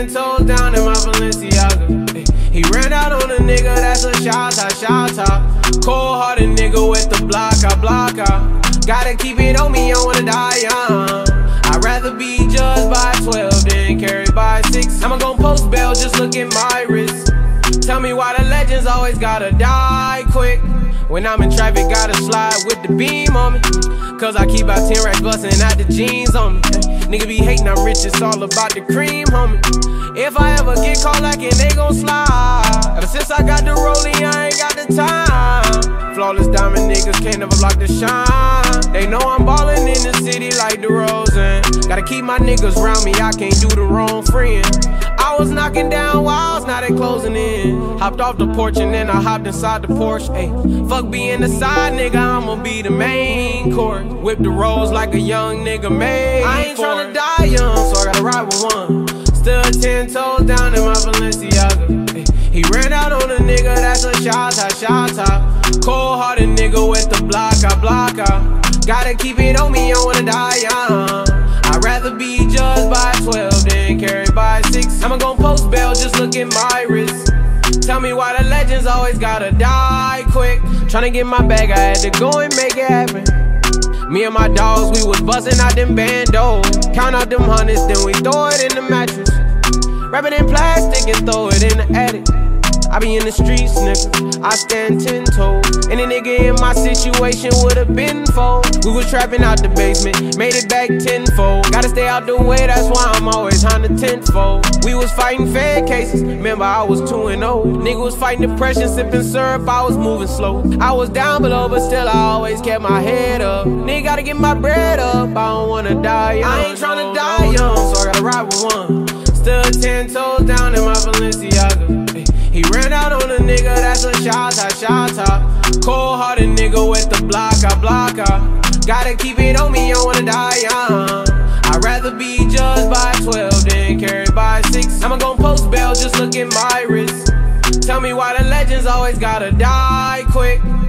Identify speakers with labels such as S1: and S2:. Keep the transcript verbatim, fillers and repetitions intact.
S1: toes down in my Balenciaga. Ay, he ran out on a nigga, that's a shot top, shot top. Cold-hearted nigga with the block, I block out. Gotta keep it on me, I wanna die young. I'd rather be judged by twelve than carried by six. I'ma gon' post bail, just look at my wrist. Tell me why the legends always gotta die quick. When I'm in traffic, gotta slide with the beam on me. Cause I keep out ten racks bustin' out the jeans on me. Nigga be hatin', I'm rich, it's all about the cream, homie. If I ever get caught lacking, they gon' slide. Ever since I got the rollie, I ain't got the time. Flawless diamond niggas can't never block the shine. They know I'm ballin' in the city like DeRozan. Gotta keep my niggas round me, I can't do the wrong friend. I was knocking down walls, now they closing in. Hopped off the porch and then I hopped inside the Porsche. Ayy, fuck being the side nigga, I'ma be the main course. Whip the rolls like a young nigga made. I ain't tryna die young, so I gotta ride with one. Still ten toes down in my Balenciaga. Ay, he ran out on a nigga, that's a shot top, shot top. Cold-hearted nigga with the block, I block out. Gotta keep it on me, I wanna die young. I'd rather be judged by twelve than carried by six. I'ma gon' post bail, just look at my wrist. Tell me why the legends always gotta die quick. Tryna get my bag, I had to go and make it happen. Me and my dogs, we was bustin' out them bandos. Count out them hundreds, then we throw it in the mattress. Wrap it in plastic and throw it in the attic. I be in the streets, nigga, I stand ten toes. Any nigga in my situation would've been fold. We was trapping out the basement, made it back tenfold. Gotta stay out the way, that's why I'm always on the tenfold. We was fighting fed cases, remember I was two and oh. Nigga was fighting depression, sipping syrup, I was moving slow. I was down below, but still I always kept my head up. Nigga gotta get my bread up, I don't wanna die young. I ain't tryna die young, so I gotta ride with one. Still ten toes down in my Balenciaga. He ran out on a nigga, that's a shot top, shot top. Cold-hearted nigga with the block, I block out. Gotta keep it on me, I wanna die young. I'd rather be judged by twelve than carried by six. I'ma gon' post bail, just look at my wrist. Tell me why the legends always gotta die quick.